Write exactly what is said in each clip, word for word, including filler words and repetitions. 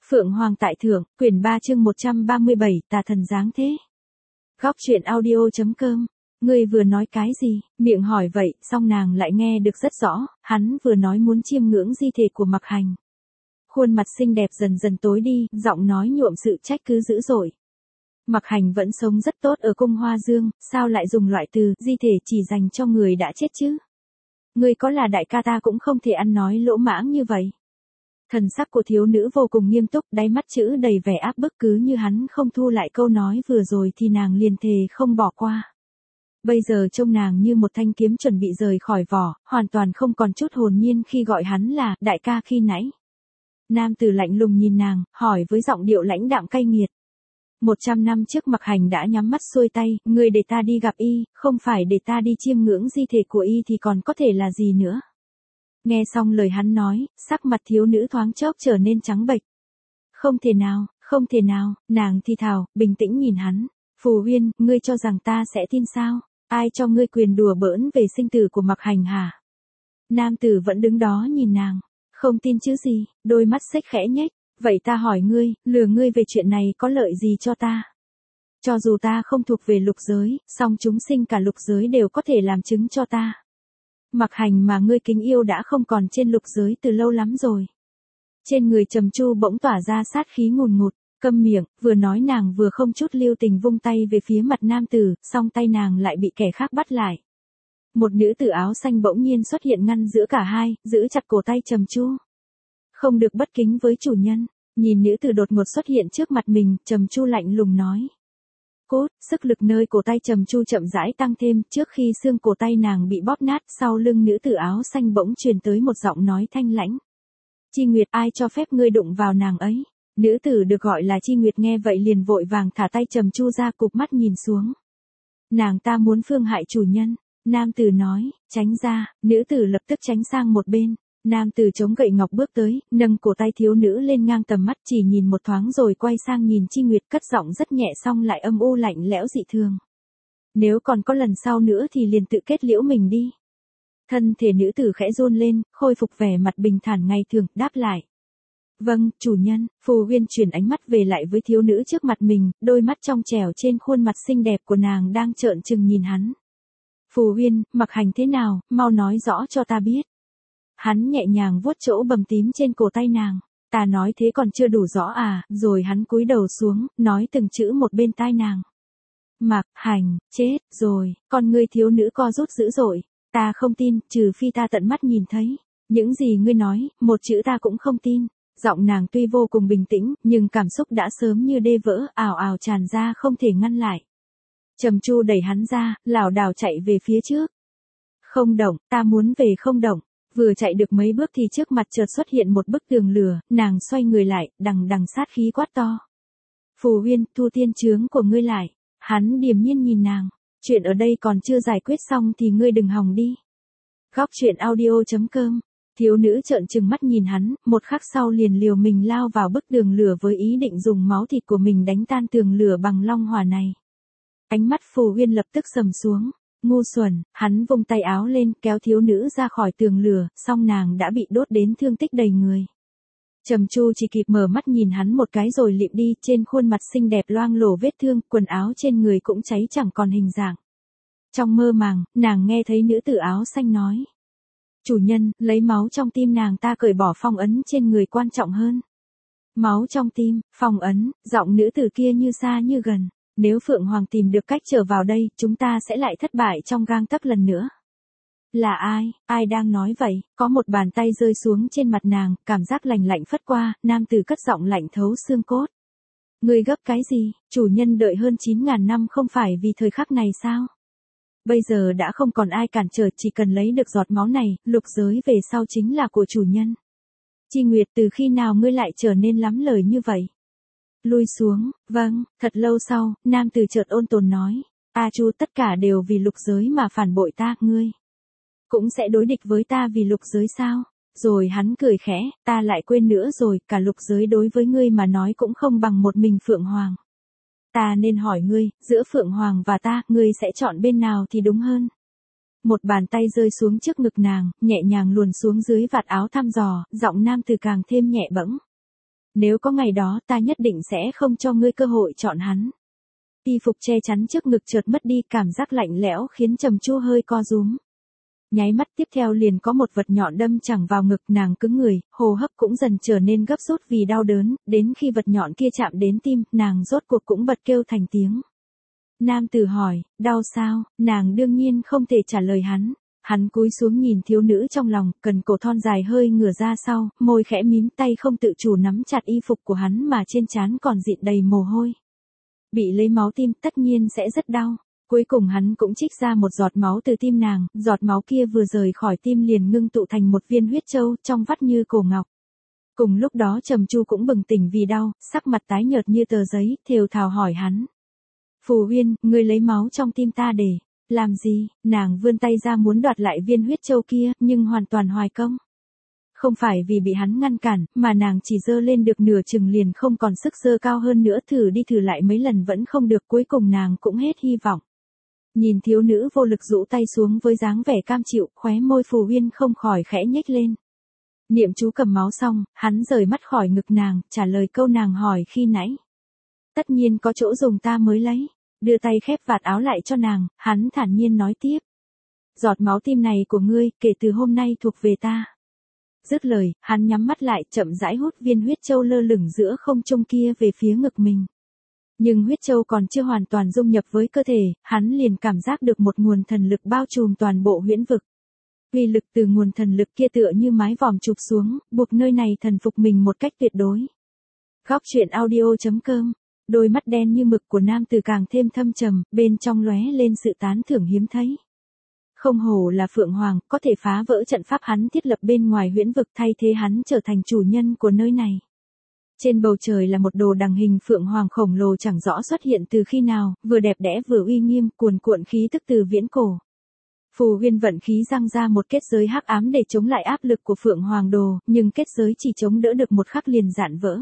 Phượng Hoàng tại thượng, quyển ba chương một trăm ba mươi bảy, tà thần giáng thế. Góc truyện audio.com. Ngươi vừa nói cái gì? Miệng hỏi vậy, song nàng lại nghe được rất rõ, hắn vừa nói muốn chiêm ngưỡng di thể của Mặc Hành. Khuôn mặt xinh đẹp dần dần tối đi, giọng nói nhuộm sự trách cứ dữ dội. Mặc Hành vẫn sống rất tốt ở cung Hoa Dương, sao lại dùng loại từ di thể chỉ dành cho người đã chết chứ? Ngươi có là đại ca ta cũng không thể ăn nói lỗ mãng như vậy. Thần sắc của thiếu nữ vô cùng nghiêm túc, đáy mắt chữ đầy vẻ áp bức, cứ như hắn không thu lại câu nói vừa rồi thì nàng liền thề không bỏ qua. Bây giờ trông nàng như một thanh kiếm chuẩn bị rời khỏi vỏ, hoàn toàn không còn chút hồn nhiên khi gọi hắn là đại ca khi nãy. Nam tử lạnh lùng nhìn nàng, hỏi với giọng điệu lãnh đạm cay nghiệt. Một trăm năm trước Mặc Hành đã nhắm mắt xuôi tay, ngươi để ta đi gặp y, không phải để ta đi chiêm ngưỡng di thể của y thì còn có thể là gì nữa. Nghe xong lời hắn nói, sắc mặt thiếu nữ thoáng chốc trở nên trắng bệch. Không thể nào, không thể nào, nàng thì thào, bình tĩnh nhìn hắn. Phù Huyên, ngươi cho rằng ta sẽ tin sao? Ai cho ngươi quyền đùa bỡn về sinh tử của Mặc Hành hả? Nam tử vẫn đứng đó nhìn nàng. Không tin chứ gì, đôi mắt xếch khẽ nhếch. Vậy ta hỏi ngươi, lừa ngươi về chuyện này có lợi gì cho ta? Cho dù ta không thuộc về lục giới, song chúng sinh cả lục giới đều có thể làm chứng cho ta. Mặc Hành mà ngươi kính yêu đã không còn trên lục giới từ lâu lắm rồi. Trên người Trầm Chu bỗng tỏa ra sát khí ngùn ngụt, câm miệng, vừa nói nàng vừa không chút lưu tình vung tay về phía mặt nam tử, song tay nàng lại bị kẻ khác bắt lại. Một nữ tử áo xanh bỗng nhiên xuất hiện ngăn giữa cả hai, giữ chặt cổ tay Trầm Chu. Không được bất kính với chủ nhân. Nhìn nữ tử đột ngột xuất hiện trước mặt mình, Trầm Chu lạnh lùng nói. Cốt, sức lực nơi cổ tay Trầm Chu chậm rãi tăng thêm, trước khi xương cổ tay nàng bị bóp nát, sau lưng nữ tử áo xanh bỗng truyền tới một giọng nói thanh lãnh. Chi Nguyệt, ai cho phép ngươi đụng vào nàng ấy? Nữ tử được gọi là Chi Nguyệt nghe vậy liền vội vàng thả tay Trầm Chu ra, cụp mắt nhìn xuống. Nàng ta muốn phương hại chủ nhân. Nam tử nói, tránh ra. Nữ tử lập tức tránh sang một bên. Nam tử chống gậy ngọc bước tới, nâng cổ tay thiếu nữ lên ngang tầm mắt, chỉ nhìn một thoáng rồi quay sang nhìn Chi Nguyệt, cất giọng rất nhẹ song lại âm u lạnh lẽo dị thường. Nếu còn có lần sau nữa thì liền tự kết liễu mình đi. Thân thể nữ tử khẽ run lên, khôi phục vẻ mặt bình thản ngày thường, đáp lại. Vâng, chủ nhân. Phù Huyên chuyển ánh mắt về lại với thiếu nữ trước mặt mình, đôi mắt trong trẻo trên khuôn mặt xinh đẹp của nàng đang trợn trừng nhìn hắn. Phù Huyên, Mặc Hành thế nào, mau nói rõ cho ta biết. Hắn nhẹ nhàng vuốt chỗ bầm tím trên cổ tay nàng. Ta nói thế còn chưa đủ rõ à? Rồi hắn cúi đầu xuống, nói từng chữ một bên tai nàng. Mặc Hành, chết rồi. Con ngươi thiếu nữ co rút dữ dội. Ta không tin, trừ phi ta tận mắt nhìn thấy. Những gì ngươi nói, một chữ ta cũng không tin. Giọng nàng tuy vô cùng bình tĩnh, nhưng cảm xúc đã sớm như đê vỡ, ào ào tràn ra không thể ngăn lại. Trầm Chu đẩy hắn ra, lảo đảo chạy về phía trước. Không động, ta muốn về không động. Vừa chạy được mấy bước thì trước mặt chợt xuất hiện một bức tường lửa, nàng xoay người lại, đằng đằng sát khí quát to. Phù Huyên, thu tiên chướng của ngươi lại. Hắn điềm nhiên nhìn nàng. Chuyện ở đây còn chưa giải quyết xong thì ngươi đừng hòng đi. Góc truyện audio.com. Thiếu nữ trợn trừng mắt nhìn hắn, một khắc sau liền liều mình lao vào bức tường lửa với ý định dùng máu thịt của mình đánh tan tường lửa bằng long hỏa này. Ánh mắt Phù Huyên lập tức sầm xuống. Ngu xuẩn, hắn vung tay áo lên, kéo thiếu nữ ra khỏi tường lửa, song nàng đã bị đốt đến thương tích đầy người. Trầm Chu chỉ kịp mở mắt nhìn hắn một cái rồi lịm đi, trên khuôn mặt xinh đẹp loang lổ vết thương, quần áo trên người cũng cháy chẳng còn hình dạng. Trong mơ màng, nàng nghe thấy nữ tử áo xanh nói. Chủ nhân, lấy máu trong tim nàng ta cởi bỏ phong ấn trên người quan trọng hơn. Máu trong tim, phong ấn, giọng nữ tử kia như xa như gần. Nếu Phượng Hoàng tìm được cách trở vào đây, chúng ta sẽ lại thất bại trong gang tấc lần nữa. Là ai, ai đang nói vậy? Có một bàn tay rơi xuống trên mặt nàng, cảm giác lành lạnh phất qua, nam tử cất giọng lạnh thấu xương cốt. Ngươi gấp cái gì, chủ nhân đợi hơn chín ngàn năm không phải vì thời khắc này sao? Bây giờ đã không còn ai cản trở, chỉ cần lấy được giọt máu này, lục giới về sau chính là của chủ nhân. Chi Nguyệt, từ khi nào ngươi lại trở nên lắm lời như vậy? Lui xuống, vâng. Thật lâu sau, nam tử chợt ôn tồn nói. A Chu, tất cả đều vì lục giới mà phản bội ta, ngươi cũng sẽ đối địch với ta vì lục giới sao? Rồi hắn cười khẽ, ta lại quên nữa rồi, cả lục giới đối với ngươi mà nói cũng không bằng một mình Phượng Hoàng. Ta nên hỏi ngươi, giữa Phượng Hoàng và ta, ngươi sẽ chọn bên nào thì đúng hơn? Một bàn tay rơi xuống trước ngực nàng, nhẹ nhàng luồn xuống dưới vạt áo thăm dò, giọng nam tử càng thêm nhẹ bẫng. Nếu có ngày đó ta nhất định sẽ không cho ngươi cơ hội chọn hắn. Y phục che chắn trước ngực chợt mất đi, cảm giác lạnh lẽo khiến Trầm Chu hơi co rúm. Nháy mắt tiếp theo liền có một vật nhọn đâm thẳng vào ngực, nàng cứng người, hô hấp cũng dần trở nên gấp rút vì đau đớn, đến khi vật nhọn kia chạm đến tim, nàng rốt cuộc cũng bật kêu thành tiếng. Nam tử hỏi, đau sao? Nàng đương nhiên không thể trả lời hắn. Hắn cúi xuống nhìn thiếu nữ trong lòng, cần cổ thon dài hơi ngửa ra sau, môi khẽ mím, tay không tự chủ nắm chặt y phục của hắn mà trên trán còn dịn đầy mồ hôi. Bị lấy máu tim tất nhiên sẽ rất đau. Cuối cùng hắn cũng trích ra một giọt máu từ tim nàng, giọt máu kia vừa rời khỏi tim liền ngưng tụ thành một viên huyết châu, trong vắt như cổ ngọc. Cùng lúc đó Trầm Chu cũng bừng tỉnh vì đau, sắc mặt tái nhợt như tờ giấy, thều thào hỏi hắn. Phù Huyên, ngươi lấy máu trong tim ta để làm gì? Nàng vươn tay ra muốn đoạt lại viên huyết châu kia, nhưng hoàn toàn hoài công. Không phải vì bị hắn ngăn cản, mà nàng chỉ giơ lên được nửa chừng liền không còn sức giơ cao hơn nữa, thử đi thử lại mấy lần vẫn không được, cuối cùng nàng cũng hết hy vọng. Nhìn thiếu nữ vô lực rũ tay xuống với dáng vẻ cam chịu, khóe môi Phù Huyên không khỏi khẽ nhếch lên. Niệm chú cầm máu xong, hắn rời mắt khỏi ngực nàng, trả lời câu nàng hỏi khi nãy. Tất nhiên có chỗ dùng ta mới lấy. Đưa tay khép vạt áo lại cho nàng, hắn thản nhiên nói tiếp. Giọt máu tim này của ngươi, kể từ hôm nay thuộc về ta. Dứt lời, hắn nhắm mắt lại, chậm rãi hút viên huyết châu lơ lửng giữa không trung kia về phía ngực mình. Nhưng huyết châu còn chưa hoàn toàn dung nhập với cơ thể, hắn liền cảm giác được một nguồn thần lực bao trùm toàn bộ huyễn vực. Uy lực từ nguồn thần lực kia tựa như mái vòm chụp xuống, buộc nơi này thần phục mình một cách tuyệt đối. Góc truyện audio chấm com. Đôi mắt đen như mực của nam tử càng thêm thâm trầm, bên trong lóe lên sự tán thưởng hiếm thấy. Không hổ là Phượng Hoàng, có thể phá vỡ trận pháp hắn thiết lập bên ngoài huyễn vực, thay thế hắn trở thành chủ nhân của nơi này. Trên bầu trời là một đồ đằng hình Phượng Hoàng khổng lồ chẳng rõ xuất hiện từ khi nào, vừa đẹp đẽ vừa uy nghiêm, cuồn cuộn khí tức từ viễn cổ. Phù Huyên vận khí răng ra một kết giới hắc ám để chống lại áp lực của Phượng Hoàng đồ, nhưng kết giới chỉ chống đỡ được một khắc liền dạn vỡ.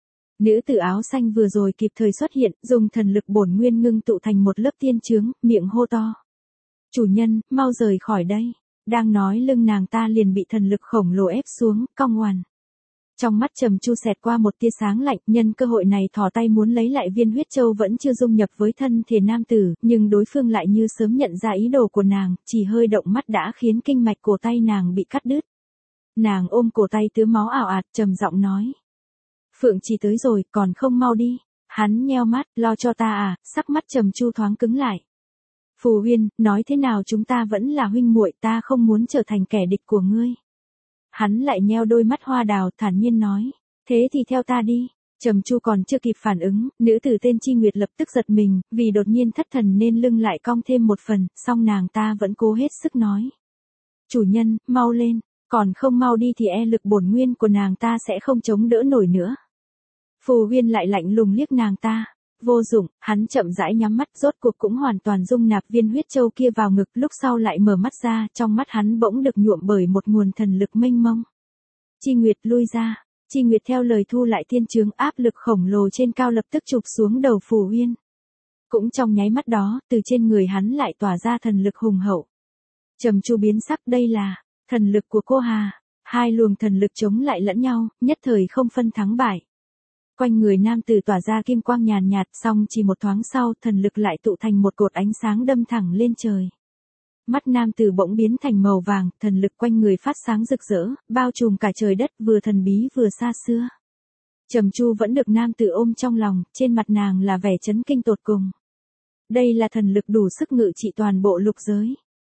Nữ tử áo xanh vừa rồi kịp thời xuất hiện, dùng thần lực bổn nguyên ngưng tụ thành một lớp tiên chướng, miệng hô to. Chủ nhân, mau rời khỏi đây. Đang nói lưng nàng ta liền bị thần lực khổng lồ ép xuống, cong ngoằn. Trong mắt Trầm Chu xẹt qua một tia sáng lạnh, nhân cơ hội này thò tay muốn lấy lại viên huyết châu vẫn chưa dung nhập với thân thể nam tử, nhưng đối phương lại như sớm nhận ra ý đồ của nàng, chỉ hơi động mắt đã khiến kinh mạch cổ tay nàng bị cắt đứt. Nàng ôm cổ tay tứa máu ảo ạt, trầm giọng nói. Phượng chỉ tới rồi, còn không mau đi. Hắn nheo mắt, lo cho ta à, sắc mắt Trầm Chu thoáng cứng lại. Phù Huyên, nói thế nào chúng ta vẫn là huynh muội, ta không muốn trở thành kẻ địch của ngươi. Hắn lại nheo đôi mắt hoa đào, thản nhiên nói. Thế thì theo ta đi. Trầm Chu còn chưa kịp phản ứng, nữ tử tên Chi Nguyệt lập tức giật mình, vì đột nhiên thất thần nên lưng lại cong thêm một phần, song nàng ta vẫn cố hết sức nói. Chủ nhân, mau lên, còn không mau đi thì e lực bổn nguyên của nàng ta sẽ không chống đỡ nổi nữa. Phù Huyên lại lạnh lùng liếc nàng ta. Vô dụng, hắn chậm rãi nhắm mắt, rốt cuộc cũng hoàn toàn dung nạp viên huyết châu kia vào ngực, lúc sau lại mở mắt ra, trong mắt hắn bỗng được nhuộm bởi một nguồn thần lực mênh mông. Chi Nguyệt lui ra. Chi Nguyệt theo lời thu lại thiên chướng, áp lực khổng lồ trên cao lập tức chụp xuống đầu Phù Huyên. Cũng trong nháy mắt đó, từ trên người hắn lại tỏa ra thần lực hùng hậu. Trầm Chu biến sắc, đây là thần lực của cô Hà. Hai luồng thần lực chống lại lẫn nhau, nhất thời không phân thắng bại. Quanh người nam tử tỏa ra kim quang nhàn nhạt, xong chỉ một thoáng sau, thần lực lại tụ thành một cột ánh sáng đâm thẳng lên trời. Mắt nam tử bỗng biến thành màu vàng, thần lực quanh người phát sáng rực rỡ, bao trùm cả trời đất, vừa thần bí vừa xa xưa. Trầm Chu vẫn được nam tử ôm trong lòng, trên mặt nàng là vẻ chấn kinh tột cùng. Đây là thần lực đủ sức ngự trị toàn bộ lục giới.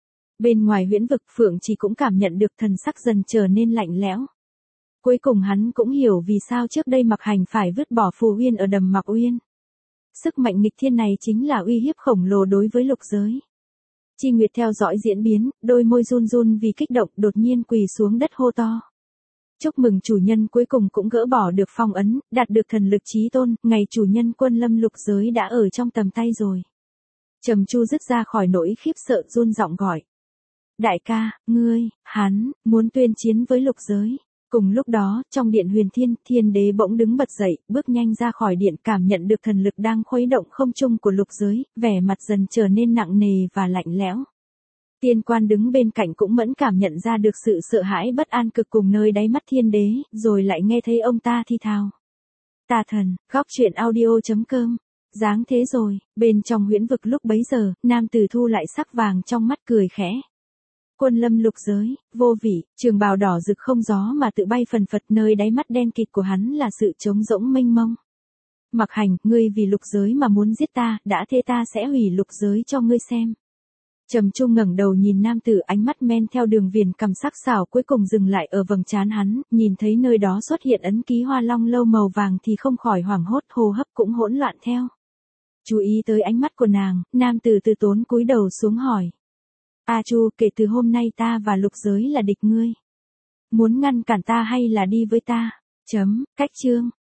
Bên ngoài huyễn vực, Phượng Chỉ cũng cảm nhận được thần sắc dần trở nên lạnh lẽo. Cuối cùng hắn cũng hiểu vì sao trước đây Mặc Hành phải vứt bỏ Phù Huyên ở đầm Mặc Uyên. Sức mạnh nghịch thiên này chính là uy hiếp khổng lồ đối với lục giới. Chi Nguyệt theo dõi diễn biến, đôi môi run run vì kích động, đột nhiên quỳ xuống đất hô to. Chúc mừng chủ nhân, cuối cùng cũng gỡ bỏ được phong ấn, đạt được thần lực chí tôn, ngày chủ nhân quân lâm lục giới đã ở trong tầm tay rồi. Trầm Chu dứt ra khỏi nỗi khiếp sợ, run giọng gọi. Đại ca, ngươi, hắn, muốn tuyên chiến với lục giới. Cùng lúc đó, trong điện Huyền Thiên, Thiên Đế bỗng đứng bật dậy, bước nhanh ra khỏi điện, cảm nhận được thần lực đang khuấy động không trung của lục giới, vẻ mặt dần trở nên nặng nề và lạnh lẽo. Tiên Quan đứng bên cạnh cũng mẫn cảm nhận ra được sự sợ hãi bất an cực cùng nơi đáy mắt Thiên Đế, rồi lại nghe thấy ông ta thi thào. Tà thần, góc truyện audio.com. Dáng thế rồi, bên trong huyễn vực lúc bấy giờ, nam tử thu lại sắc vàng trong mắt cười khẽ. Quân lâm lục giới, vô vị, trường bào đỏ rực không gió mà tự bay phần phật, nơi đáy mắt đen kịt của hắn là sự trống rỗng mênh mông. Mặc Hành, ngươi vì lục giới mà muốn giết ta, đã thế ta sẽ hủy lục giới cho ngươi xem. Trầm Trung ngẩng đầu nhìn nam tử, ánh mắt men theo đường viền cằm sắc sảo cuối cùng dừng lại ở vầng trán hắn, nhìn thấy nơi đó xuất hiện ấn ký hoa long lâu màu vàng thì không khỏi hoảng hốt, hô hấp cũng hỗn loạn theo. Chú ý tới ánh mắt của nàng, nam tử từ tốn cúi đầu xuống hỏi. A Chu, kể từ hôm nay ta và lục giới là địch ngươi. Muốn ngăn cản ta hay là đi với ta? Chấm, cách chương.